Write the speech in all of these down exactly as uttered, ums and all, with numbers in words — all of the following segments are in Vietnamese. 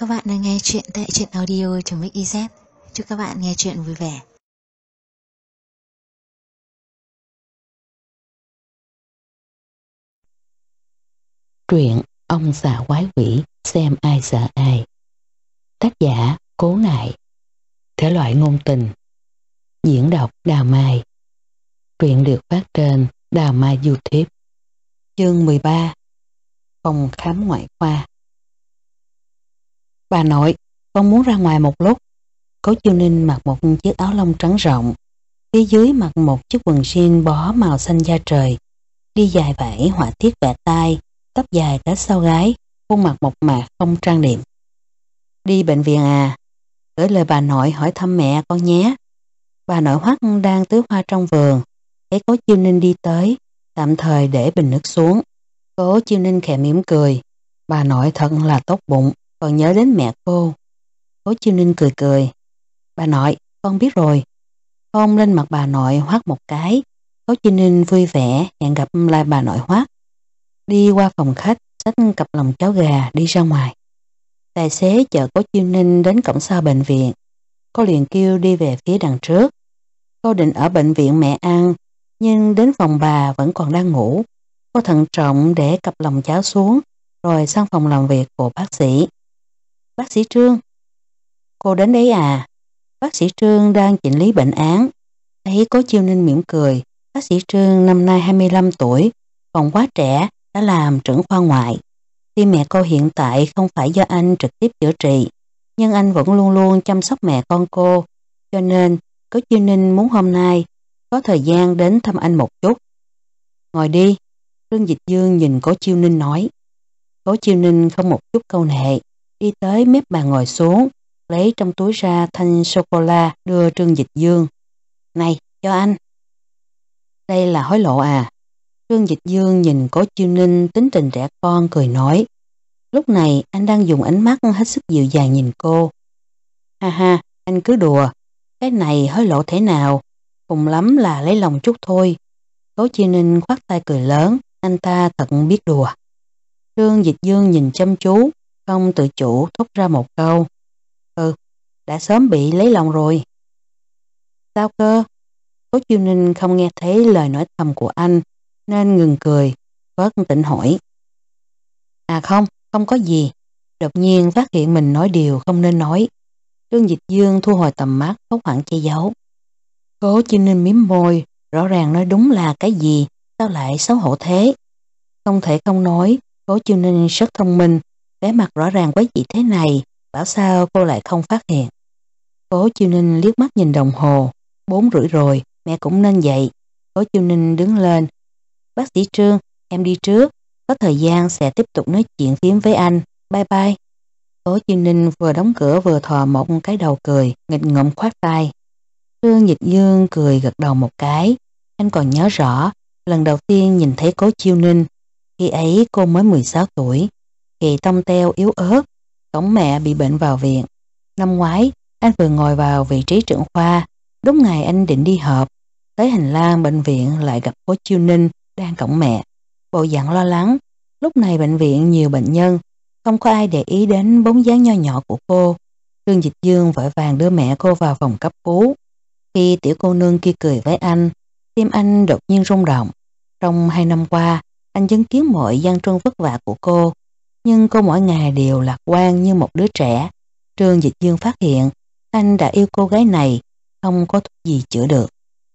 Các bạn đang nghe chuyện tại truyện audio.mix.iz. Chúc các bạn nghe chuyện vui vẻ. Truyện Ông Già Quái Quỷ Xem Ai Sợ Ai. Tác giả Cố Ngại. Thể loại ngôn tình. Diễn đọc Đào Mai. Truyện được phát trên Đào Mai YouTube. Chương mười ba. Phòng khám ngoại khoa. Bà nội, con muốn ra ngoài một lúc. Cố Chiêu Ninh mặc một chiếc áo lông trắng rộng, phía dưới mặc một chiếc quần jean bó màu xanh da trời, đi dài vải họa tiết vẽ tai, tóc dài tới sau gáy, khuôn mặt mộc mạc không trang điểm. Đi bệnh viện à? Gửi lời bà nội hỏi thăm mẹ con nhé. Bà nội Hoắc đang tưới hoa trong vườn, thấy Cố Chiêu Ninh đi tới, tạm thời để bình nước xuống. Cố Chiêu Ninh khẽ mỉm cười. Bà nội thật là tốt bụng, còn nhớ đến mẹ cô. Cố Chiêu Ninh cười cười. Bà nội, con biết rồi. Hôn lên mặt bà nội Hoắc một cái. Cố Chiêu Ninh vui vẻ hẹn gặp lại bà nội Hoắc. Đi qua phòng khách, xách cặp lòng cháo gà đi ra ngoài. Tài xế chở Cố Chiêu Ninh đến cổng sau bệnh viện. Cô liền kêu đi về phía đằng trước. Cô định ở bệnh viện mẹ ăn, nhưng đến phòng bà vẫn còn đang ngủ. Cô thận trọng để cặp lòng cháo xuống, rồi sang phòng làm việc của bác sĩ. Bác sĩ Trương. Cô đến đấy à? Bác sĩ Trương đang chỉnh lý bệnh án. Thấy Cố Chiêu Ninh mỉm cười. Bác sĩ Trương năm nay hai mươi lăm tuổi, còn quá trẻ, đã làm trưởng khoa ngoại. Tuy mẹ cô hiện tại không phải do anh trực tiếp chữa trị, nhưng anh vẫn luôn luôn chăm sóc mẹ con cô, cho nên Cố Chiêu Ninh muốn hôm nay có thời gian đến thăm anh một chút. Ngồi đi. Trương Dịch Dương nhìn Cố Chiêu Ninh nói. Cố Chiêu Ninh không một chút câu nệ, đi tới mép bàn ngồi xuống, lấy trong túi ra thanh sô-cô-la đưa Trương Dịch Dương. Này, cho anh. Đây là hối lộ à? Trương Dịch Dương nhìn Cố Chiêu Ninh tính tình trẻ con cười nói. Lúc này anh đang dùng ánh mắt hết sức dịu dàng nhìn cô. Ha ha, anh cứ đùa. Cái này hối lộ thế nào? Cùng lắm là lấy lòng chút thôi. Cố Chiêu Ninh khoát tay cười lớn. Anh ta thật biết đùa. Trương Dịch Dương nhìn chăm chú, không tự chủ thốt ra một câu. Ừ, đã sớm bị lấy lòng rồi. Sao cơ? Cố Chiêu Ninh không nghe thấy lời nói thầm của anh, nên ngừng cười, vớt tỉnh hỏi. À không, không có gì. Đột nhiên phát hiện mình nói điều không nên nói. Trương Dịch Dương thu hồi tầm mắt, hốt hoảng che giấu. Cố Chiêu Ninh mím môi, rõ ràng nói đúng là cái gì, sao lại xấu hổ thế? Không thể không nói, Cố Chiêu Ninh rất thông minh, vẻ mặt rõ ràng quái dị thế này, bảo sao cô lại không phát hiện. Cố Chiêu Ninh liếc mắt nhìn đồng hồ, bốn rưỡi rồi, mẹ cũng nên dậy. Cố Chiêu Ninh đứng lên. Bác sĩ Trương, em đi trước, có thời gian sẽ tiếp tục nói chuyện phím với anh, bye bye. Cố Chiêu Ninh vừa đóng cửa vừa thò một cái đầu cười, nghịch ngợm khoát tay. Trương Dịch Dương cười gật đầu một cái. Anh còn nhớ rõ, lần đầu tiên nhìn thấy Cố Chiêu Ninh, khi ấy cô mới mười sáu tuổi, khi tông teo yếu ớt, cổng mẹ bị bệnh vào viện. Năm ngoái, anh vừa ngồi vào vị trí trưởng khoa, đúng ngày anh định đi họp, tới hành lang bệnh viện lại gặp Cố Chiêu Ninh đang cổng mẹ, bộ dạng lo lắng. Lúc này bệnh viện nhiều bệnh nhân, không có ai để ý đến bóng dáng nho nhỏ của cô. Trương Dịch Dương vội vàng đưa mẹ cô vào phòng cấp cứu. Khi tiểu cô nương kia cười với anh, tim anh đột nhiên rung động. Trong hai năm qua, anh chứng kiến mọi gian truân vất vả của cô, nhưng cô mỗi ngày đều lạc quan như một đứa trẻ. Trương Dịch Dương phát hiện anh đã yêu cô gái này, không có thuốc gì chữa được.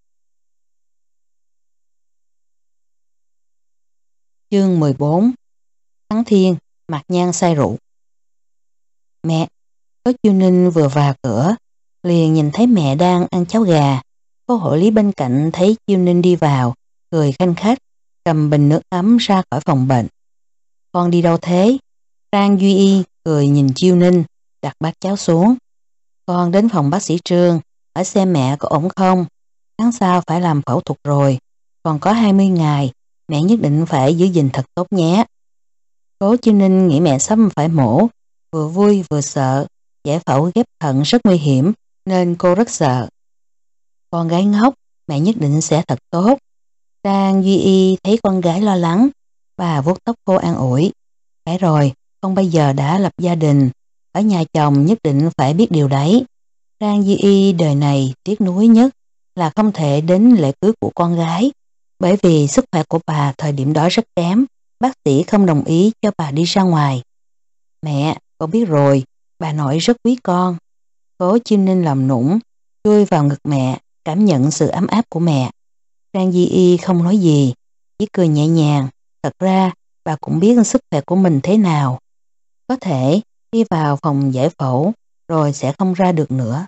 Chương mười bốn. Thắng Thiên, Mạc Nhan say rượu. Mẹ. Cố Chiêu Ninh vừa vào cửa, liền nhìn thấy mẹ đang ăn cháo gà. Cô hộ lý bên cạnh thấy Chiêu Ninh đi vào, cười khanh khách, cầm bình nước ấm ra khỏi phòng bệnh. Con đi đâu thế? Trang Duy Y cười nhìn Chiêu Ninh, đặt bát cháo xuống. Con đến phòng bác sĩ Trương, hỏi xem mẹ có ổn không. Tháng sau phải làm phẫu thuật rồi, còn có hai mươi ngày, mẹ nhất định phải giữ gìn thật tốt nhé. Cố Chiêu Ninh nghĩ mẹ sắp phải mổ, vừa vui vừa sợ. Giải phẫu ghép thận rất nguy hiểm, nên cô rất sợ. Con gái ngốc, mẹ nhất định sẽ thật tốt. Trang Duy Y thấy con gái lo lắng, bà vuốt tóc cô an ủi. Phải rồi, con bây giờ đã lập gia đình, ở nhà chồng nhất định phải biết điều đấy. Trang Di Y đời này tiếc nuối nhất là không thể đến lễ cưới của con gái, bởi vì sức khỏe của bà thời điểm đó rất kém, bác sĩ không đồng ý cho bà đi ra ngoài. Mẹ, con biết rồi, bà nội rất quý con. Cố Chiêu Ninh làm nũng, chui vào ngực mẹ, cảm nhận sự ấm áp của mẹ. Trang Di Y không nói gì, chỉ cười nhẹ nhàng. Thật ra, bà cũng biết sức khỏe của mình thế nào. Có thể đi vào phòng giải phẫu rồi sẽ không ra được nữa.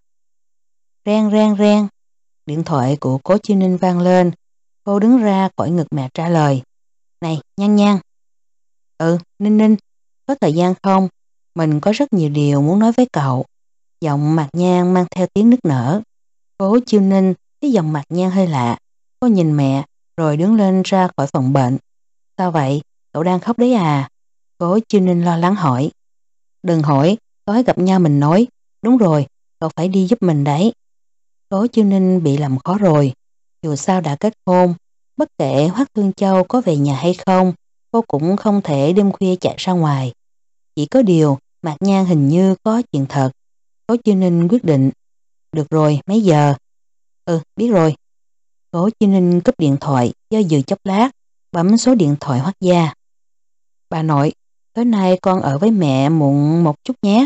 Reng reng reng, điện thoại của Cố Chiêu Ninh vang lên. Cô đứng ra khỏi ngực mẹ trả lời. Này, Nhan Nhan. Ừ, Ninh Ninh, có thời gian không? Mình có rất nhiều điều muốn nói với cậu. Giọng Mạc Nhan mang theo tiếng nức nở. Cố Chiêu Ninh thấy giọng Mạc Nhan hơi lạ. Cô nhìn mẹ rồi đứng lên ra khỏi phòng bệnh. Sao vậy? Cậu đang khóc đấy à? Cố Chiêu Ninh lo lắng hỏi. Đừng hỏi, tối gặp nhau mình nói. Đúng rồi, cậu phải đi giúp mình đấy. Cố Chiêu Ninh bị làm khó rồi. Dù sao đã kết hôn, bất kể Hoắc Thương Châu có về nhà hay không, cô cũng không thể đêm khuya chạy ra ngoài. Chỉ có điều, Mạc Nhan hình như có chuyện thật. Cố Chiêu Ninh quyết định. Được rồi, mấy giờ? Ừ, biết rồi. Cố Chiêu Ninh cúp điện thoại, do dự chốc lát, bấm số điện thoại Hoắc gia. Bà nội, tối nay con ở với mẹ muộn một chút nhé.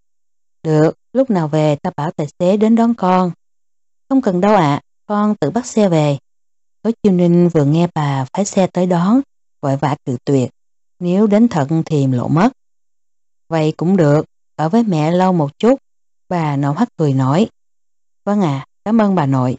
Được, lúc nào về ta bảo tài xế đến đón con. Không cần đâu ạ, con tự bắt xe về. Cố Chiêu Ninh vừa nghe bà phải xe tới đón, vội vã cự tuyệt. Nếu đến thật thì lộ mất. Vậy cũng được, ở với mẹ lâu một chút. Bà nội Hoắc cười nói. Vâng ạ, cảm ơn bà nội.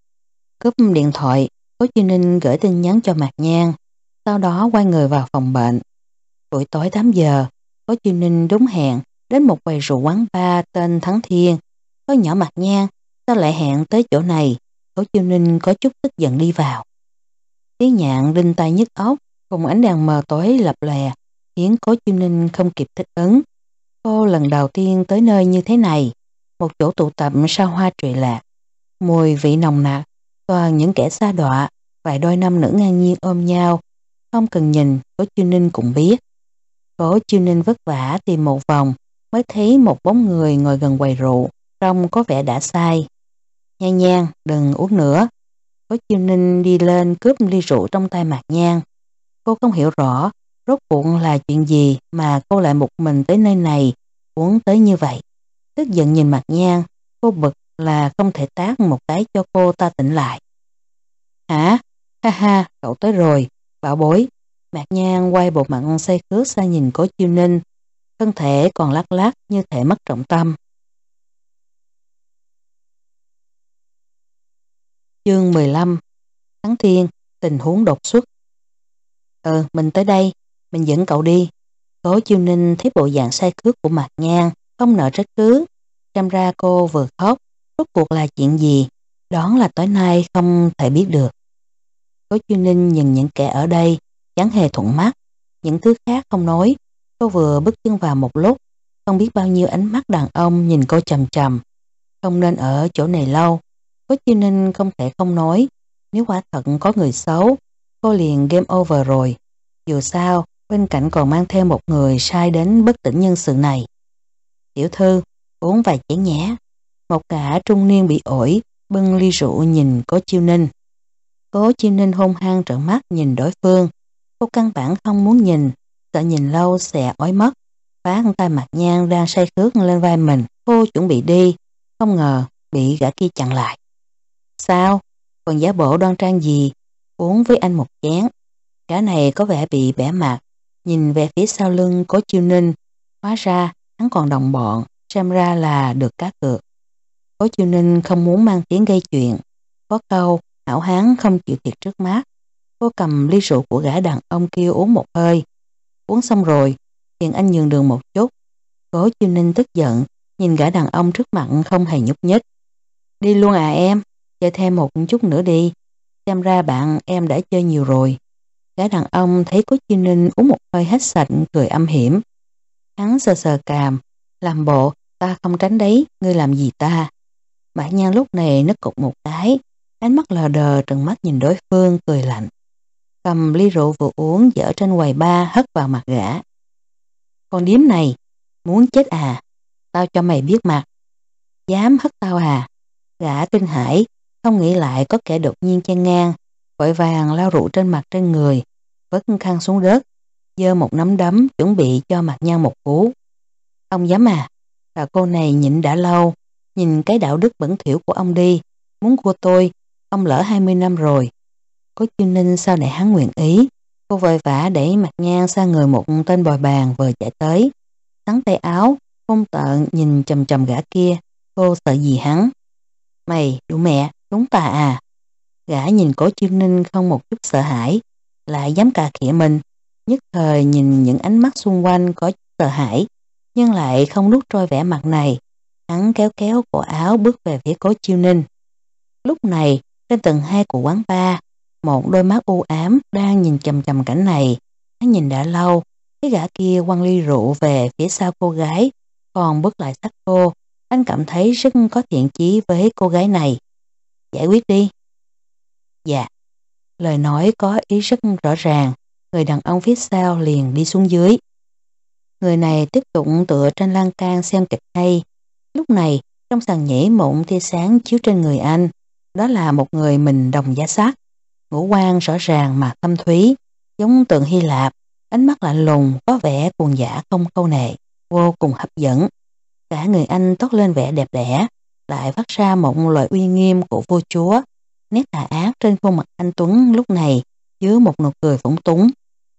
Cúp điện thoại, Cố Chiêu Ninh gửi tin nhắn cho Mạc Nhan, sau đó quay người vào phòng bệnh. Buổi tối tám giờ, Cố Chiêu Ninh đúng hẹn đến một quầy rượu quán bar tên Thắng Thiên. Có nhỏ Mạc Nhan, sao lại hẹn tới chỗ này? Cố Chiêu Ninh có chút tức giận đi vào. Tiếng nhạc đinh tai nhức óc cùng ánh đèn mờ tối lập lòe khiến Cố Chiêu Ninh không kịp thích ứng. Cô lần đầu tiên tới nơi như thế này, một chỗ tụ tập sao hoa trụy lạc, mùi vị nồng nặc, toàn những kẻ xa đọa, vài đôi nam nữ ngang nhiên ôm nhau, không cần nhìn Cố Chiêu Ninh cũng biết. Cố Chiêu Ninh vất vả tìm một vòng mới thấy một bóng người ngồi gần quầy rượu, trông có vẻ đã say. Nhan Nhan, đừng uống nữa. Cố Chiêu Ninh đi lên cướp ly rượu trong tay Mạc Nhan. Cô không hiểu rõ rốt cuộc là chuyện gì mà cô lại một mình tới nơi này, uống tới như vậy. Tức giận nhìn Mạc Nhan, cô bực là không thể tát một cái cho cô ta tỉnh lại. Hả? Ha ha, cậu tới rồi, bảo bối. Mạc Nhan quay bộ mặt say khướt sang nhìn Cố Chiêu Ninh, thân thể còn lắc lắc như thể mất trọng tâm. Chương mười lăm. Thắng Thiên, tình huống đột xuất. Ừ, mình tới đây, mình dẫn cậu đi. Cố Chiêu Ninh thấy bộ dạng say khướt của Mạc Nhan, không nỡ trách cứ. Xem ra cô vừa khóc, rốt cuộc là chuyện gì, đoán là tối nay không thể biết được. Cố Chiêu Ninh nhìn những kẻ ở đây, chẳng hề thuận mắt, những thứ khác không nói. Cô vừa bước chân vào một lúc, không biết bao nhiêu ánh mắt đàn ông nhìn cô chằm chằm. Không nên ở chỗ này lâu. Cố Chiêu Ninh không thể không nói, nếu quả thật có người xấu, cô liền game over rồi. Dù sao, bên cạnh còn mang theo một người sai đến bất tỉnh nhân sự này. Tiểu thư, uống vài chén nhé. Một gã trung niên bị ổi, bưng ly rượu nhìn Cố Chiêu Ninh. Cố Chiêu Ninh hung hăng trợn mắt nhìn đối phương. Cô căn bản không muốn nhìn, sợ nhìn lâu sẽ ói mất. Phát tay Mạc Nhan đang say khướt lên vai mình. Cô chuẩn bị đi, không ngờ bị gã kia chặn lại. Sao? Còn giả bộ đoan trang gì? Uống với anh một chén. Gã này có vẻ bị bẻ mặt, nhìn về phía sau lưng Cố Chiêu Ninh. Hóa ra hắn còn đồng bọn, xem ra là được cá cược. Cố Chiêu Ninh không muốn mang tiếng gây chuyện. Có câu hảo hán không chịu thiệt trước mắt. Cô cầm ly rượu của gã đàn ông kia uống một hơi. Uống xong rồi, liền anh nhường đường một chút. Cố Chiêu Ninh tức giận, nhìn gã đàn ông trước mặt không hề nhúc nhích. Đi luôn à em, chơi thêm một chút nữa đi. Xem ra bạn em đã chơi nhiều rồi. Gã đàn ông thấy Cố Chiêu Ninh uống một hơi hết sạch, cười âm hiểm. Hắn sờ sờ cằm, làm bộ, ta không tránh đấy, ngươi làm gì ta. Mạc Nhan lúc này nó cục một cái, ánh mắt lờ đờ trừng mắt nhìn đối phương, cười lạnh. Cầm ly rượu vừa uống dở trên quầy bar hất vào mặt gã. Con điếm này, muốn chết à? tao cho mày biết mặt. Dám hất tao à? Gã kinh hãi, không nghĩ lại có kẻ đột nhiên chen ngang, vội vàng lao rượu trên mặt trên người, vứt khăn xuống đất, giơ một nắm đấm chuẩn bị cho Mạc Nhan một cú. Ông dám à? Bà cô này nhịn đã lâu, nhìn cái đạo đức bẩn thỉu của ông đi, muốn của tôi, ông lỡ hai mươi năm rồi. Cố Chiêu Ninh sao để hắn nguyện ý, cô vội vã đẩy Mạc Nhan sang người một tên bồi bàn vừa chạy tới, sắn tay áo, hung tợn nhìn chầm chầm gã kia, cô sợ gì hắn? Mày, đủ mẹ, đúng tà à? Gã nhìn Cố Chiêu Ninh không một chút sợ hãi, lại dám cà khịa mình, nhất thời nhìn những ánh mắt xung quanh có chút sợ hãi, nhưng lại không nuốt trôi vẻ mặt này. Hắn kéo kéo cổ áo bước về phía Cố Chiêu Ninh. Lúc này, trên tầng hai của quán bar, một đôi mắt u ám đang nhìn chầm chầm cảnh này. Hắn nhìn đã lâu, cái gã kia quăng ly rượu về phía sau cô gái, còn bước lại sát cô. Anh cảm thấy rất có thiện chí với cô gái này. Giải quyết đi. Dạ. Lời nói có ý rất rõ ràng, người đàn ông phía sau liền đi xuống dưới. Người này tiếp tục tựa trên lan can xem kịch hay. Lúc này, trong sàn nhảy một tia sáng chiếu trên người anh. Đó là một người mình đồng giá sắc, ngũ quan rõ ràng mà thâm thúy, giống tượng Hy Lạp, ánh mắt lạnh lùng, có vẻ cuồng dã không câu nệ, vô cùng hấp dẫn. Cả người anh toát lên vẻ đẹp đẽ, lại phát ra một loại uy nghiêm của vua chúa. Nét tà ác trên khuôn mặt anh Tuấn lúc này chứa một nụ cười phóng túng.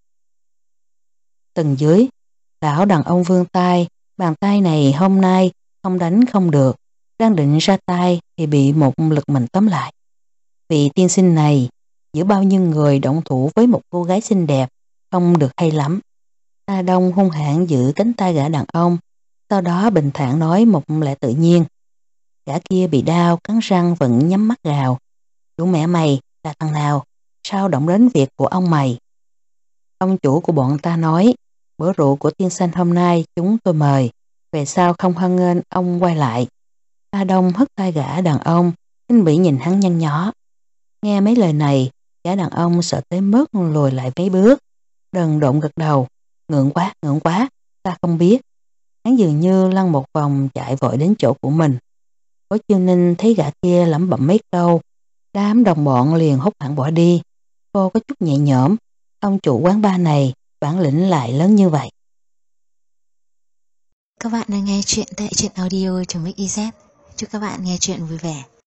Tầng dưới, lão đàn ông vươn tay, bàn tay này hôm nay không đánh không được, đang định ra tay thì bị một lực mạnh tóm lại. Vị tiên sinh này, giữa bao nhiêu người động thủ với một cô gái xinh đẹp, không được hay lắm. A Đông hung hãn giữ cánh tay gã đàn ông, sau đó bình thản nói một lẽ tự nhiên. Gã kia bị đau, cắn răng vẫn nhắm mắt gào. Đủ mẹ mày, là thằng nào? Sao động đến việc của ông mày? Ông chủ của bọn ta nói, bữa rượu của tiên sinh hôm nay chúng tôi mời, về sau không hoan nghênh ông quay lại. A Đông hất tay gã đàn ông, khinh bỉ nhìn hắn nhăn nhó. Nghe mấy lời này, gã đàn ông sợ tới mức lùi lại mấy bước, đần độn gật đầu. Ngượng quá, ngượng quá, ta không biết. Hắn dường như lăn một vòng chạy vội đến chỗ của mình. Cố Chiêu Ninh thấy gã kia lẩm bẩm mấy câu, đám đồng bọn liền hốt hẳn bỏ đi. Cô có chút nhẹ nhõm, ông chủ quán bar này bản lĩnh lại lớn như vậy. Các bạn đang nghe chuyện tại truyện audio.mixyz. Chúc các bạn nghe chuyện vui vẻ.